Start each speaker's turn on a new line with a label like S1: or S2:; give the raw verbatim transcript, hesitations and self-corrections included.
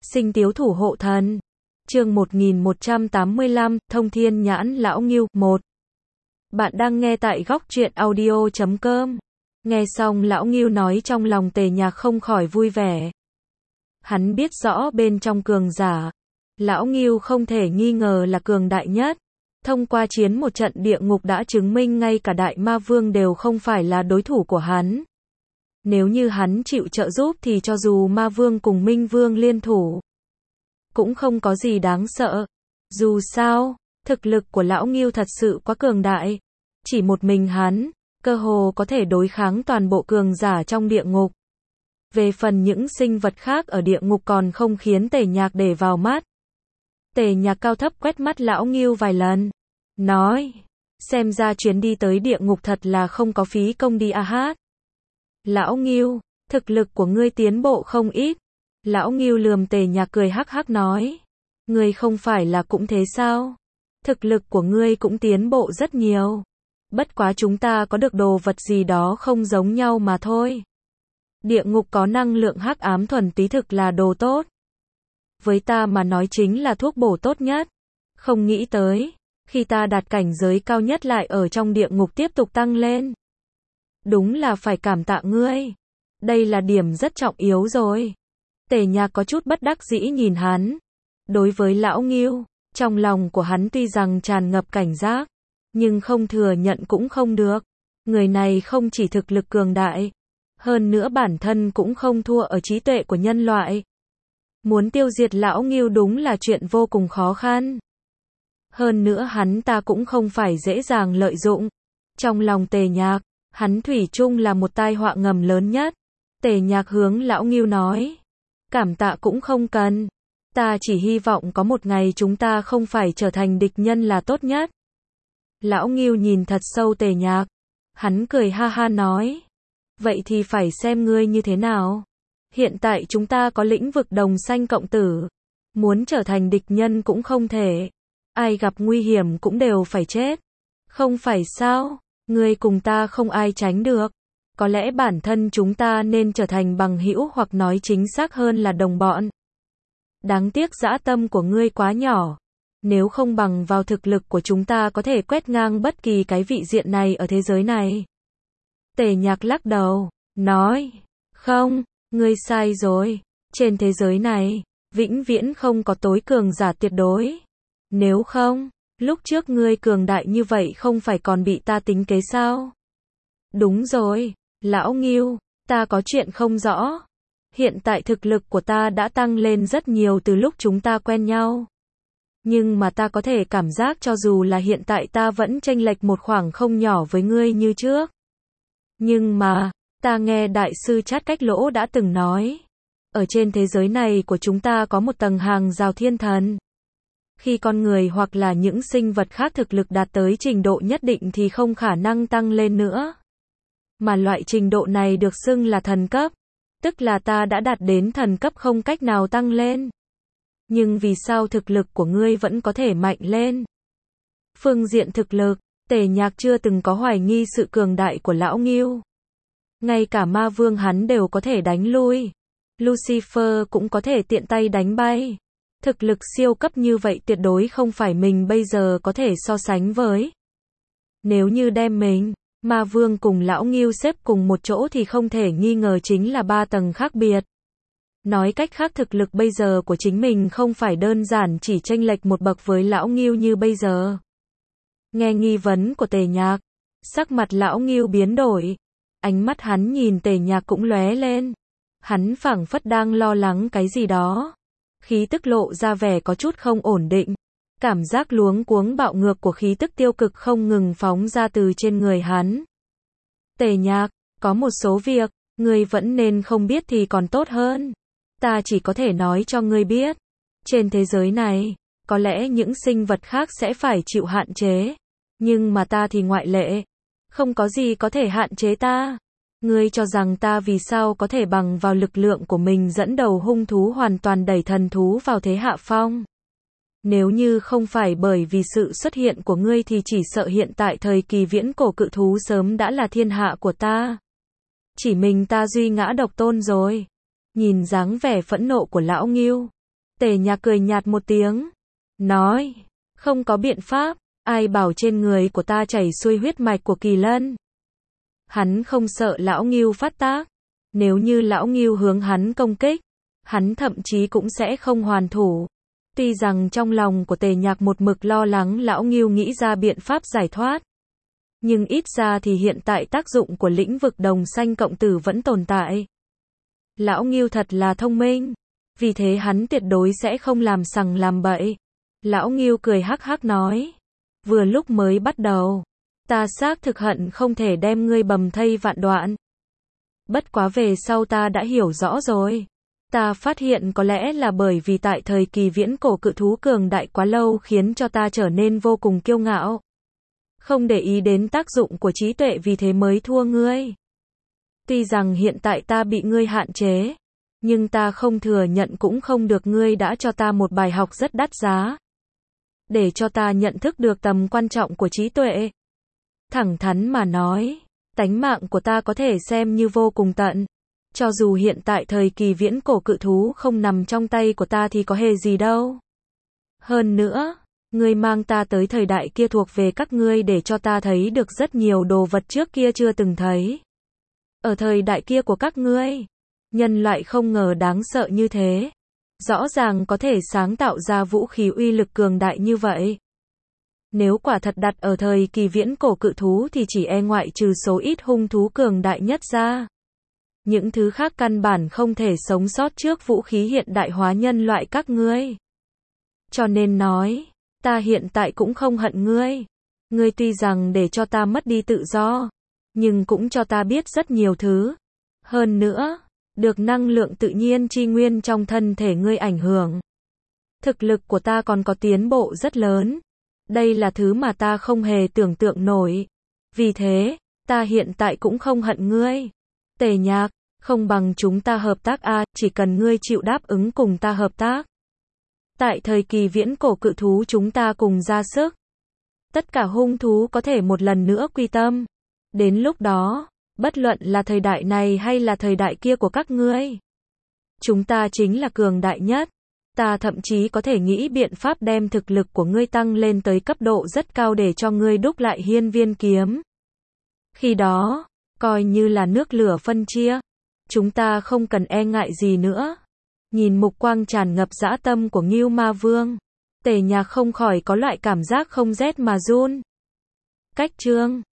S1: Sinh tiếu thủ hộ thần. Chương một nghìn một trăm tám mươi lăm, Thông Thiên Nhãn Lão Ngưu, một. Bạn đang nghe tại góc truyện audio chấm com. Nghe xong Lão Ngưu nói trong lòng Tề Nhạc không khỏi vui vẻ. Hắn biết rõ bên trong cường giả, Lão Ngưu không thể nghi ngờ là cường đại nhất. Thông qua chiến một trận địa ngục đã chứng minh ngay cả Đại Ma Vương đều không phải là đối thủ của hắn. Nếu như hắn chịu trợ giúp thì cho dù Ma Vương cùng Minh Vương liên thủ, cũng không có gì đáng sợ. Dù sao, thực lực của Lão Ngưu thật sự quá cường đại. Chỉ một mình hắn, cơ hồ có thể đối kháng toàn bộ cường giả trong địa ngục. Về phần những sinh vật khác ở địa ngục còn không khiến Tề Nhạc để vào mắt. Tề Nhạc cao thấp quét mắt Lão Ngưu vài lần, nói, xem ra chuyến đi tới địa ngục thật là không có phí công đi a hát. Lão Ngưu, thực lực của ngươi tiến bộ không ít. Lão Ngưu lườm Tề Nhạc cười hắc hắc nói, ngươi không phải là cũng thế sao? Thực lực của ngươi cũng tiến bộ rất nhiều. Bất quá chúng ta có được đồ vật gì đó không giống nhau mà thôi. Địa ngục có năng lượng hắc ám thuần túy thực là đồ tốt. Với ta mà nói chính là thuốc bổ tốt nhất. Không nghĩ tới, khi ta đạt cảnh giới cao nhất lại ở trong địa ngục tiếp tục tăng lên. Đúng là phải cảm tạ ngươi. Đây là điểm rất trọng yếu rồi. Tề Nhạc có chút bất đắc dĩ nhìn hắn. Đối với Lão Ngưu, trong lòng của hắn tuy rằng tràn ngập cảnh giác, nhưng không thừa nhận cũng không được. Người này không chỉ thực lực cường đại, hơn nữa bản thân cũng không thua ở trí tuệ của nhân loại. Muốn tiêu diệt Lão Ngưu đúng là chuyện vô cùng khó khăn. Hơn nữa hắn ta cũng không phải dễ dàng lợi dụng. Trong lòng Tề Nhạc, hắn thủy chung là một tai họa ngầm lớn nhất. Tề Nhạc hướng Lão Ngưu nói, cảm tạ cũng không cần. Ta chỉ hy vọng có một ngày chúng ta không phải trở thành địch nhân là tốt nhất. Lão Ngưu nhìn thật sâu Tề Nhạc. Hắn cười ha ha nói, vậy thì phải xem ngươi như thế nào. Hiện tại chúng ta có lĩnh vực đồng xanh cộng tử. Muốn trở thành địch nhân cũng không thể. Ai gặp nguy hiểm cũng đều phải chết. Không phải sao? Ngươi cùng ta không ai tránh được. Có lẽ bản thân chúng ta nên trở thành bằng hữu hoặc nói chính xác hơn là đồng bọn. Đáng tiếc dã tâm của ngươi quá nhỏ. Nếu không bằng vào thực lực của chúng ta có thể quét ngang bất kỳ cái vị diện này ở thế giới này. Tề Nhạc lắc đầu, nói, không, ngươi sai rồi. Trên thế giới này, vĩnh viễn không có tối cường giả tuyệt đối. Nếu không, lúc trước ngươi cường đại như vậy không phải còn bị ta tính kế sao? Đúng rồi, Lão Ngưu, ta có chuyện không rõ. Hiện tại thực lực của ta đã tăng lên rất nhiều từ lúc chúng ta quen nhau. Nhưng mà ta có thể cảm giác cho dù là hiện tại ta vẫn chênh lệch một khoảng không nhỏ với ngươi như trước. Nhưng mà, ta nghe Đại sư Chát Cách Lỗ đã từng nói, ở trên thế giới này của chúng ta có một tầng hàng rào thiên thần. Khi con người hoặc là những sinh vật khác thực lực đạt tới trình độ nhất định thì không khả năng tăng lên nữa. Mà loại trình độ này được xưng là thần cấp. Tức là ta đã đạt đến thần cấp không cách nào tăng lên. Nhưng vì sao thực lực của ngươi vẫn có thể mạnh lên? Phương diện thực lực, Tề Nhạc chưa từng có hoài nghi sự cường đại của Lão Ngưu. Ngay cả Ma Vương hắn đều có thể đánh lui. Lucifer cũng có thể tiện tay đánh bay. Thực lực siêu cấp như vậy tuyệt đối không phải mình bây giờ có thể so sánh với. Nếu như đem mình, Ma Vương cùng Lão Ngưu xếp cùng một chỗ thì không thể nghi ngờ chính là ba tầng khác biệt. Nói cách khác thực lực bây giờ của chính mình không phải đơn giản chỉ chênh lệch một bậc với Lão Ngưu như bây giờ. Nghe nghi vấn của Tề Nhạc, sắc mặt Lão Ngưu biến đổi. Ánh mắt hắn nhìn Tề Nhạc cũng lóe lên. Hắn phảng phất đang lo lắng cái gì đó. Khí tức lộ ra vẻ có chút không ổn định. Cảm giác luống cuống bạo ngược của khí tức tiêu cực không ngừng phóng ra từ trên người hắn. Tề Nhạc, có một số việc, ngươi vẫn nên không biết thì còn tốt hơn. Ta chỉ có thể nói cho ngươi biết. Trên thế giới này, có lẽ những sinh vật khác sẽ phải chịu hạn chế. Nhưng mà ta thì ngoại lệ. Không có gì có thể hạn chế ta. Ngươi cho rằng ta vì sao có thể bằng vào lực lượng của mình dẫn đầu hung thú hoàn toàn đẩy thần thú vào thế hạ phong? Nếu như không phải bởi vì sự xuất hiện của ngươi thì chỉ sợ hiện tại thời kỳ viễn cổ cự thú sớm đã là thiên hạ của ta. Chỉ mình ta duy ngã độc tôn rồi. Nhìn dáng vẻ phẫn nộ của Lão Ngưu, Tề Nhạc cười nhạt một tiếng, nói, không có biện pháp, ai bảo trên người của ta chảy xuôi huyết mạch của Kỳ Lân. Hắn không sợ lão Ngưu phát tác, nếu như lão Ngưu hướng hắn công kích, hắn thậm chí cũng sẽ không hoàn thủ. Tuy rằng trong lòng của Tề Nhạc một mực lo lắng lão Ngưu nghĩ ra biện pháp giải thoát, nhưng ít ra thì hiện tại tác dụng của lĩnh vực đồng xanh cộng tử vẫn tồn tại. Lão Ngưu thật là thông minh, vì thế hắn tuyệt đối sẽ không làm sằng làm bậy. Lão Ngưu cười hắc hắc nói, vừa lúc mới bắt đầu, ta xác thực hận không thể đem ngươi bầm thây vạn đoạn. Bất quá về sau ta đã hiểu rõ rồi. Ta phát hiện có lẽ là bởi vì tại thời kỳ viễn cổ cự thú cường đại quá lâu khiến cho ta trở nên vô cùng kiêu ngạo. Không để ý đến tác dụng của trí tuệ vì thế mới thua ngươi. Tuy rằng hiện tại ta bị ngươi hạn chế, nhưng ta không thừa nhận cũng không được, ngươi đã cho ta một bài học rất đắt giá. Để cho ta nhận thức được tầm quan trọng của trí tuệ. Thẳng thắn mà nói, tánh mạng của ta có thể xem như vô cùng tận. Cho dù hiện tại thời kỳ viễn cổ cự thú không nằm trong tay của ta thì có hề gì đâu. Hơn nữa, ngươi mang ta tới thời đại kia thuộc về các ngươi để cho ta thấy được rất nhiều đồ vật trước kia chưa từng thấy. Ở thời đại kia của các ngươi, nhân loại không ngờ đáng sợ như thế. Rõ ràng có thể sáng tạo ra vũ khí uy lực cường đại như vậy. Nếu quả thật đặt ở thời kỳ viễn cổ cự thú thì chỉ e ngoại trừ số ít hung thú cường đại nhất ra, những thứ khác căn bản không thể sống sót trước vũ khí hiện đại hóa nhân loại các ngươi. Cho nên nói, ta hiện tại cũng không hận ngươi. Ngươi tuy rằng để cho ta mất đi tự do, nhưng cũng cho ta biết rất nhiều thứ. Hơn nữa, được năng lượng tự nhiên chi nguyên trong thân thể ngươi ảnh hưởng. Thực lực của ta còn có tiến bộ rất lớn. Đây là thứ mà ta không hề tưởng tượng nổi. Vì thế, ta hiện tại cũng không hận ngươi. Tề Nhạc, không bằng chúng ta hợp tác a, à, chỉ cần ngươi chịu đáp ứng cùng ta hợp tác. Tại thời kỳ viễn cổ cự thú chúng ta cùng ra sức. Tất cả hung thú có thể một lần nữa quy tâm. Đến lúc đó, bất luận là thời đại này hay là thời đại kia của các ngươi, chúng ta chính là cường đại nhất. Ta thậm chí có thể nghĩ biện pháp đem thực lực của ngươi tăng lên tới cấp độ rất cao để cho ngươi đúc lại hiên viên kiếm. Khi đó, coi như là nước lửa phân chia, chúng ta không cần e ngại gì nữa. Nhìn mục quang tràn ngập dã tâm của Ngưu Ma Vương, Tề Nhạc không khỏi có loại cảm giác không rét mà run. Cách chương